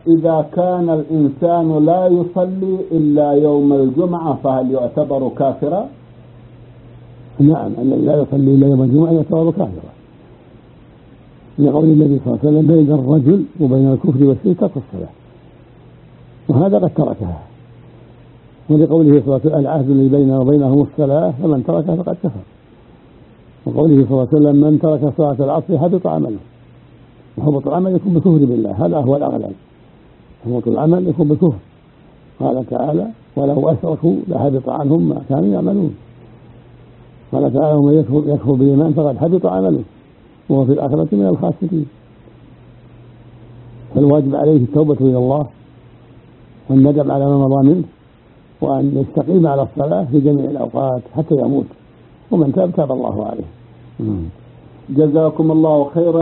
إذا كان الإنسان لا يصلي إلا يوم الجمعة فهل يعتبر كافرا؟ نعم، الذي لا يصلي إلا يوم الجمعة يعتبر كافرا، لقول النبي صلى الله عليه وسلم بين الرجل وبين الكفر والشرك ترك الصلاة، وهذا قد تركها، ولقوله صلى الله عليه وسلم العهد الذي بيننا وبينهم الصلاة فمن تركها فقد كفر، وقوله صلى الله عليه وسلم من ترك صلاة العصر حبط عمله، وحبط العمل يكون بكفر بالله، هذا هو الأغلب، حبط العمل يكون بكفر. قال تعالى ولو أشركوا لحبط عنهم ما كانوا يعملون. قال تعالى ومن يكفر بالإيمان فقد حبط عمله وهو في الآخرة من الخاسرين. فالواجب عليه التوبة إلى الله والندم على ما مضى منه، وأن يستقيم على الصلاة في جميع الأوقات حتى يموت، ومن تاب تاب الله عليه. جزاكم الله خيرا.